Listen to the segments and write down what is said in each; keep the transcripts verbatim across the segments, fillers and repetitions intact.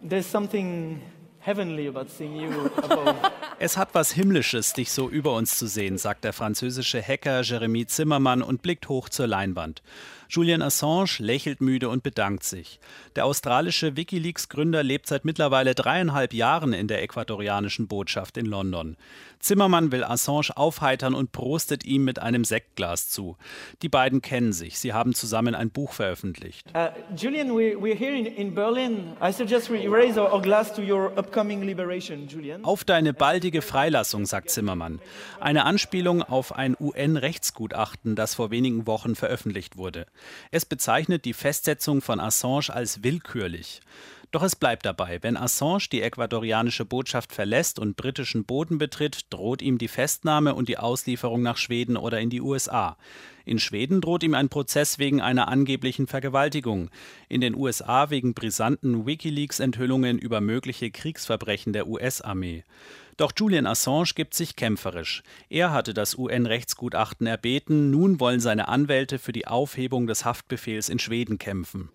There's something heavenly about seeing you above. Es hat was Himmlisches, dich so über uns zu sehen, sagt der französische Hacker Jeremy Zimmermann und blickt hoch zur Leinwand. Julian Assange lächelt müde und bedankt sich. Der australische WikiLeaks-Gründer lebt seit mittlerweile dreieinhalb Jahren in der ecuadorianischen Botschaft in London. Zimmermann will Assange aufheitern und prostet ihm mit einem Sektglas zu. Die beiden kennen sich. Sie haben zusammen ein Buch veröffentlicht. Uh, Julian, we, we're here in, in Berlin. I suggest we raise our, our glass to your upcoming liberation, Julian. Auf deine baldige Freilassung, sagt Zimmermann. Eine Anspielung auf ein U N-Rechtsgutachten, das vor wenigen Wochen veröffentlicht wurde. Es bezeichnet die Festsetzung von Assange als willkürlich. Doch es bleibt dabei, wenn Assange die ecuadorianische Botschaft verlässt und britischen Boden betritt, droht ihm die Festnahme und die Auslieferung nach Schweden oder in die U S A. In Schweden droht ihm ein Prozess wegen einer angeblichen Vergewaltigung. In den U S A wegen brisanten WikiLeaks-Enthüllungen über mögliche Kriegsverbrechen der U S-Armee. Doch Julian Assange gibt sich kämpferisch. Er hatte das U N-Rechtsgutachten erbeten, nun wollen seine Anwälte für die Aufhebung des Haftbefehls in Schweden kämpfen.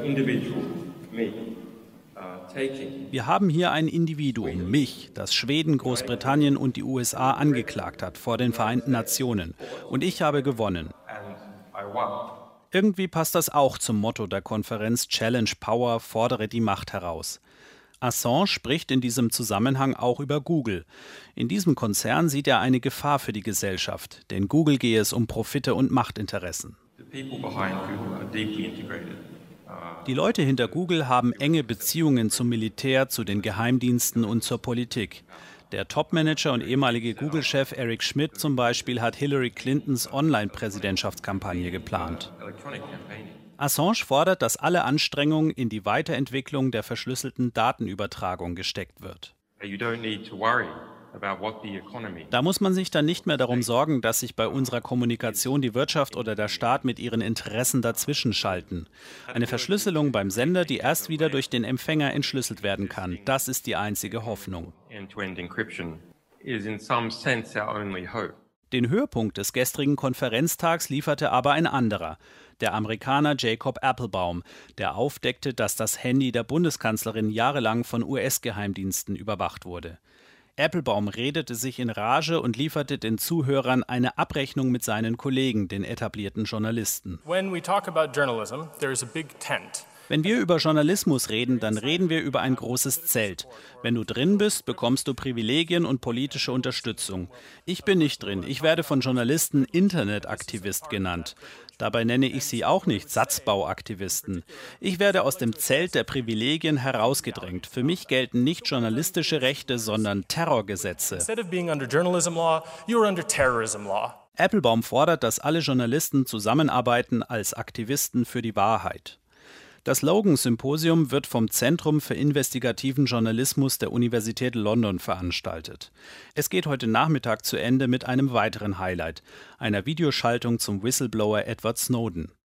Wir haben hier ein Individuum, mich, das Schweden, Großbritannien und die U S A angeklagt hat vor den Vereinten Nationen. Und ich habe gewonnen. Irgendwie passt das auch zum Motto der Konferenz Challenge Power, fordere die Macht heraus. Assange spricht in diesem Zusammenhang auch über Google. In diesem Konzern sieht er eine Gefahr für die Gesellschaft, denn Google gehe es um Profite und Machtinteressen. Die Leute hinter Google haben enge Beziehungen zum Militär, zu den Geheimdiensten und zur Politik. Der Topmanager und ehemalige Google-Chef Eric Schmidt zum Beispiel hat Hillary Clintons Online-Präsidentschaftskampagne geplant. Assange fordert, dass alle Anstrengungen in die Weiterentwicklung der verschlüsselten Datenübertragung gesteckt wird. Da muss man sich dann nicht mehr darum sorgen, dass sich bei unserer Kommunikation die Wirtschaft oder der Staat mit ihren Interessen dazwischen schalten. Eine Verschlüsselung beim Sender, die erst wieder durch den Empfänger entschlüsselt werden kann, das ist die einzige Hoffnung. Den Höhepunkt des gestrigen Konferenztags lieferte aber ein anderer, der Amerikaner Jacob Appelbaum, der aufdeckte, dass das Handy der Bundeskanzlerin jahrelang von U S-Geheimdiensten überwacht wurde. Appelbaum redete sich in Rage und lieferte den Zuhörern eine Abrechnung mit seinen Kollegen, den etablierten Journalisten. When we talk about journalism, there is a big tent. Wenn wir über Journalismus reden, dann reden wir über ein großes Zelt. Wenn du drin bist, bekommst du Privilegien und politische Unterstützung. Ich bin nicht drin. Ich werde von Journalisten Internetaktivist genannt. Dabei nenne ich sie auch nicht Satzbauaktivisten. Ich werde aus dem Zelt der Privilegien herausgedrängt. Für mich gelten nicht journalistische Rechte, sondern Terrorgesetze. Instead of being under journalism law, you're under terrorism law. Appelbaum fordert, dass alle Journalisten zusammenarbeiten als Aktivisten für die Wahrheit. Das Logan-Symposium wird vom Zentrum für investigativen Journalismus der Universität London veranstaltet. Es geht heute Nachmittag zu Ende mit einem weiteren Highlight, einer Videoschaltung zum Whistleblower Edward Snowden.